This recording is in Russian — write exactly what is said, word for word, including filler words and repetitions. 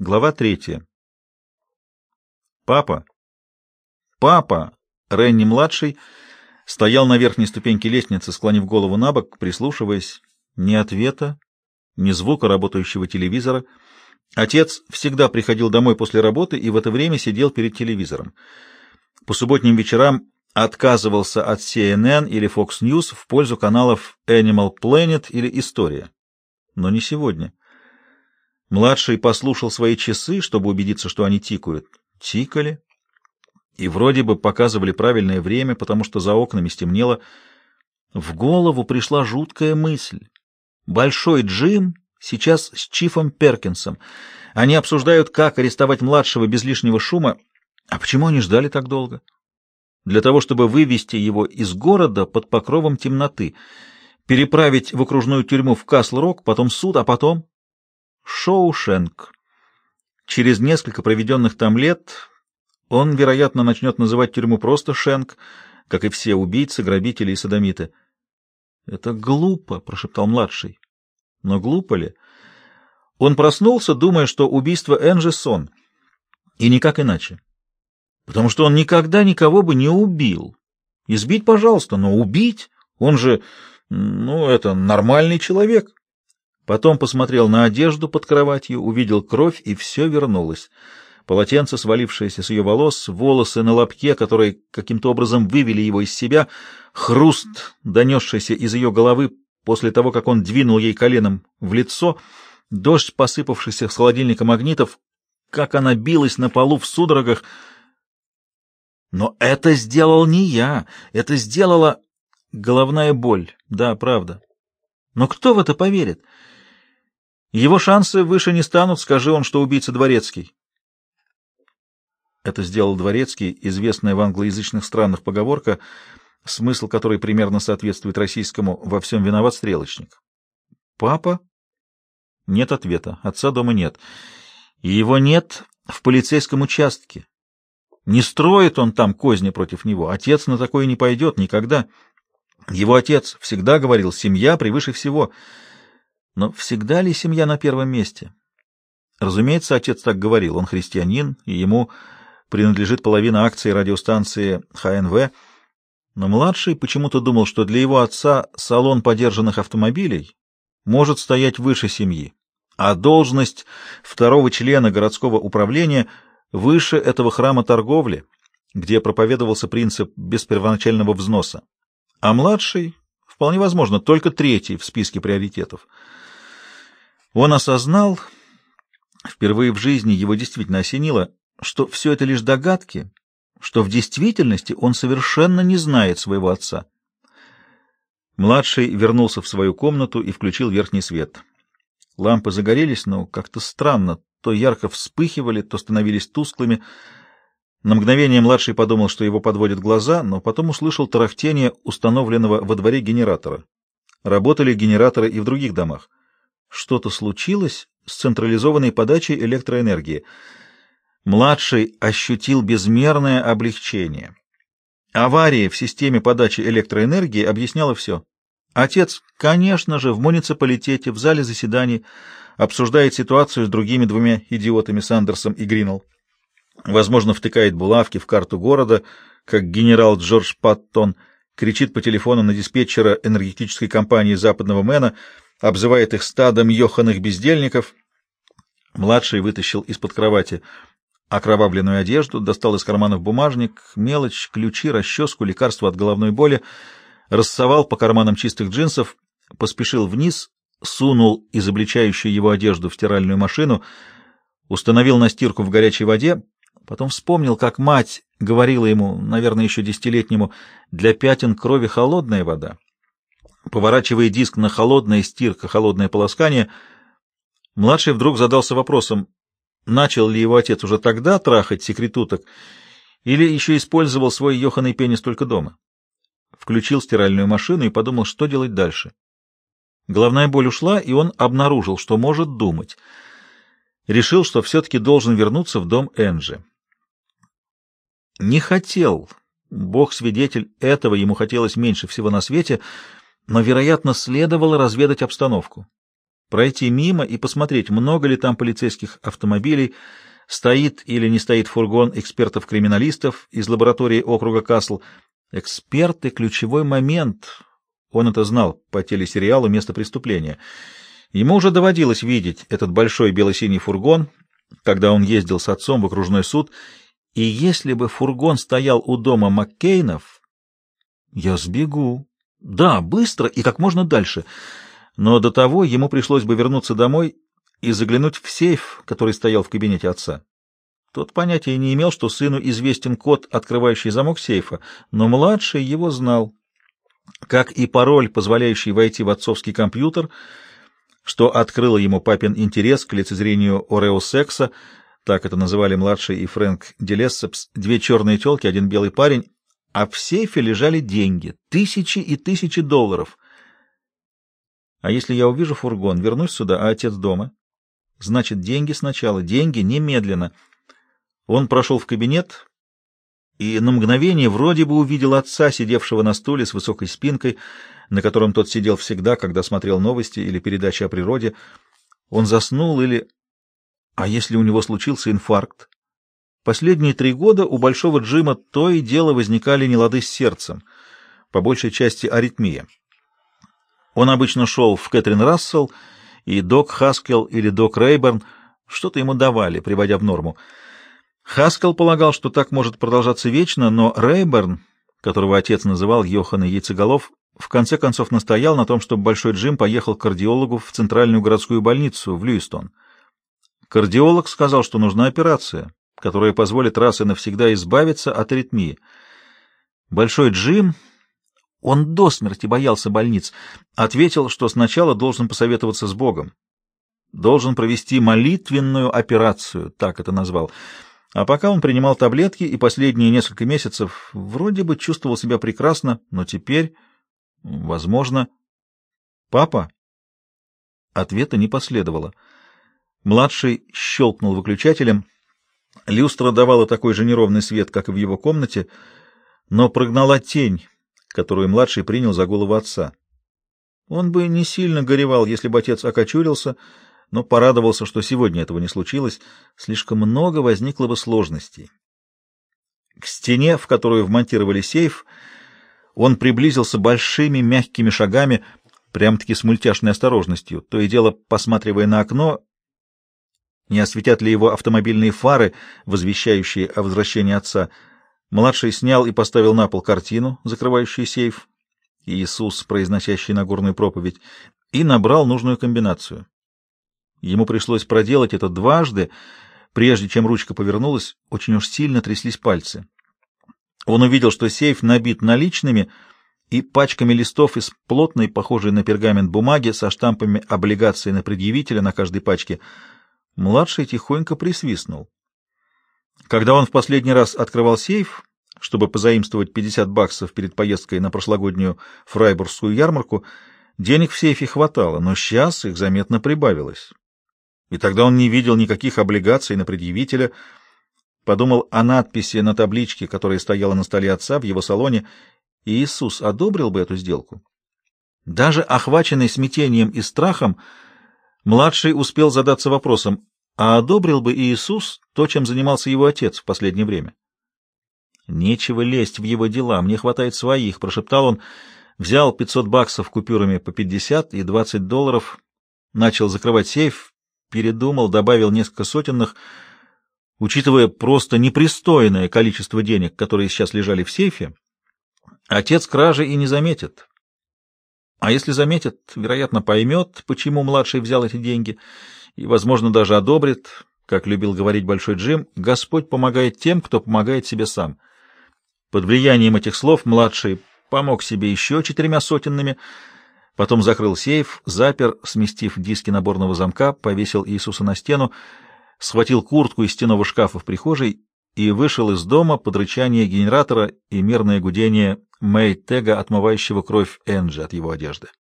Глава третья. «Папа! Папа!» Ренни-младший стоял на верхней ступеньке лестницы, склонив голову на бок, прислушиваясь. Ни ответа, ни звука работающего телевизора. Отец всегда приходил домой после работы и в это время сидел перед телевизором. По субботним вечерам отказывался от си эн эн или Fox News в пользу каналов Animal Planet или История. Но не сегодня. Младший послушал свои часы, чтобы убедиться, что они тикают. Тикали. И вроде бы показывали правильное время, потому что за окнами стемнело. В голову пришла жуткая мысль. Большой Джим сейчас с Чифом Перкинсом. Они обсуждают, как арестовать младшего без лишнего шума. А почему они ждали так долго? Для того, чтобы вывести его из города под покровом темноты, переправить в окружную тюрьму в Касл-Рок, потом суд, а потом Шоушенк. Через несколько проведенных там лет он, вероятно, начнет называть тюрьму просто Шенк, как и все убийцы, грабители и содомиты. — Это глупо, — прошептал младший. Но глупо ли? Он проснулся, думая, что убийство Энджи — сон. И никак иначе. Потому что он никогда никого бы не убил. Избить, пожалуйста, но убить? Он же, ну, это нормальный человек. Потом посмотрел на одежду под кроватью, увидел кровь, и все вернулось. Полотенце, свалившееся с ее волос, волосы на лобке, которые каким-то образом вывели его из себя, хруст, донесшийся из ее головы после того, как он двинул ей коленом в лицо, дождь, посыпавшийся с холодильника магнитов, как она билась на полу в судорогах. Но это сделал не я, это сделала головная боль. Да, правда. Но кто в это поверит? Его шансы выше не станут, скажи он, что убийца Дворецкий. Это сделал Дворецкий, известная в англоязычных странах поговорка, смысл которой примерно соответствует российскому «во всем виноват стрелочник». Папа? Нет ответа. Отца дома нет. И его нет в полицейском участке. Не строит он там козни против него. Отец на такое не пойдет никогда. Его отец всегда говорил: семья превыше всего. Но всегда ли семья на первом месте? Разумеется, отец так говорил. Он христианин, и ему принадлежит половина акций радиостанции ха эн вэ. Но младший почему-то думал, что для его отца салон подержанных автомобилей может стоять выше семьи, а должность второго члена городского управления выше этого храма торговли, где проповедовался принцип без первоначального взноса. А младший, вполне возможно, только третий в списке приоритетов. Он осознал, впервые в жизни его действительно осенило, что все это лишь догадки, что в действительности он совершенно не знает своего отца. Младший вернулся в свою комнату и включил верхний свет. Лампы загорелись, но как-то странно, то ярко вспыхивали, то становились тусклыми. На мгновение младший подумал, что его подводят глаза, но потом услышал тарахтение установленного во дворе генератора. Работали генераторы и в других домах. Что-то случилось с централизованной подачей электроэнергии. Младший ощутил безмерное облегчение. Авария в системе подачи электроэнергии объясняла все. Отец, конечно же, в муниципалитете, в зале заседаний, обсуждает ситуацию с другими двумя идиотами, Сандерсом и Гринелл. Возможно, втыкает булавки в карту города, как генерал Джордж Паттон, кричит по телефону на диспетчера энергетической компании Западного Мэна, обзывает их стадом ёханых бездельников. Младший вытащил из-под кровати окровавленную одежду, достал из карманов бумажник, мелочь, ключи, расческу, лекарство от головной боли, рассовал по карманам чистых джинсов, поспешил вниз, сунул изобличающую его одежду в стиральную машину, установил на стирку в горячей воде, потом вспомнил, как мать говорила ему, наверное, еще десятилетнему, для пятен крови холодная вода. Поворачивая диск на холодная стирка, холодное полоскание, младший вдруг задался вопросом, начал ли его отец уже тогда трахать секретуток или еще использовал свой ёханый пенис только дома. Включил стиральную машину и подумал, что делать дальше. Головная боль ушла, и он обнаружил, что может думать. Решил, что все-таки должен вернуться в дом Энджи. Не хотел, Бог свидетель, этого ему хотелось меньше всего на свете, но, вероятно, следовало разведать обстановку. пройти мимо и посмотреть, много ли там полицейских автомобилей, стоит или не стоит фургон экспертов-криминалистов из лаборатории округа Касл. Эксперты — ключевой момент. Он это знал по телесериалу «Место преступления». Ему уже доводилось видеть этот большой бело-синий фургон, когда он ездил с отцом в окружной суд, и если бы фургон стоял у дома Маккейнов, я сбегу. Да, быстро и как можно дальше. Но до того ему пришлось бы вернуться домой и заглянуть в сейф, который стоял в кабинете отца. Тот понятия не имел, что сыну известен код, открывающий замок сейфа, но младший его знал, как и пароль, позволяющий войти в отцовский компьютер, что открыло ему папин интерес к лицезрению ореосекса, так это называли младший и Фрэнк Делессепс, две черные телки, один белый парень, а в сейфе лежали деньги, тысячи и тысячи долларов. А если я увижу фургон, вернусь сюда, а отец дома? Значит, деньги сначала, деньги немедленно. Он прошел в кабинет и на мгновение вроде бы увидел отца, сидевшего на стуле с высокой спинкой, на котором тот сидел всегда, когда смотрел новости или передачи о природе. Он заснул или... А если у него случился инфаркт? Последние три года у Большого Джима то и дело возникали нелады с сердцем, по большей части аритмия. Он обычно шел в Кэтрин Рассел, и Док Хаскелл или Док Рейберн что-то ему давали, приводя в норму. Хаскелл полагал, что так может продолжаться вечно, но Рейберн, которого отец называл Йохан Яйцеголов, в конце концов настоял на том, чтобы Большой Джим поехал к кардиологу в центральную городскую больницу в Льюистон. Кардиолог сказал, что нужна операция, которая позволит раз и навсегда избавиться от аритмии. Большой Джим, он до смерти боялся больниц, ответил, что сначала должен посоветоваться с Богом, должен провести молитвенную операцию, так это назвал. А пока он принимал таблетки и последние несколько месяцев вроде бы чувствовал себя прекрасно, но теперь, возможно... «Папа?» Ответа не последовало. Младший щелкнул выключателем. Люстра давала такой же неровный свет, как и в его комнате, но прогнала тень, которую младший принял за голову отца. Он бы не сильно горевал, если бы отец окочурился, но порадовался, что сегодня этого не случилось. Слишком много возникло бы сложностей. К стене, в которую вмонтировали сейф, он приблизился большими мягкими шагами, прям-таки с мультяшной осторожностью, то и дело посматривая на окно, не осветят ли его автомобильные фары, возвещающие о возвращении отца. Младший снял и поставил на пол картину, закрывающую сейф, Иисус, произносящий Нагорную проповедь, и набрал нужную комбинацию. Ему пришлось проделать это дважды, прежде чем ручка повернулась, очень уж сильно тряслись пальцы. Он увидел, что сейф набит наличными и пачками листов из плотной, похожей на пергамент бумаги, со штампами облигаций на предъявителя на каждой пачке. Младший тихонько присвистнул. Когда он в последний раз открывал сейф, чтобы позаимствовать пятьдесят баксов перед поездкой на прошлогоднюю фрайбургскую ярмарку, денег в сейфе хватало, но сейчас их заметно прибавилось. И тогда он не видел никаких облигаций на предъявителя, подумал о надписи на табличке, которая стояла на столе отца в его салоне, и Иисус одобрил бы эту сделку. Даже охваченный смятением и страхом, младший успел задаться вопросом, а одобрил бы Иисус то, чем занимался его отец в последнее время? «Нечего лезть в его дела, мне хватает своих», — прошептал он, взял пятьсот баксов купюрами по пятьдесят и двадцать долларов, начал закрывать сейф, передумал, добавил несколько сотенных. Учитывая просто непристойное количество денег, которые сейчас лежали в сейфе, отец кражи и не заметит. А если заметит, вероятно, поймет, почему младший взял эти деньги, и, возможно, даже одобрит, как любил говорить Большой Джим, Господь помогает тем, кто помогает себе сам. Под влиянием этих слов младший помог себе еще четырьмя сотенными, потом закрыл сейф, запер, сместив диски наборного замка, повесил Иисуса на стену, схватил куртку из стенного шкафа в прихожей и вышел из дома под рычание генератора и мерное гудение Мэй-Тега, отмывающего кровь Энджи от его одежды.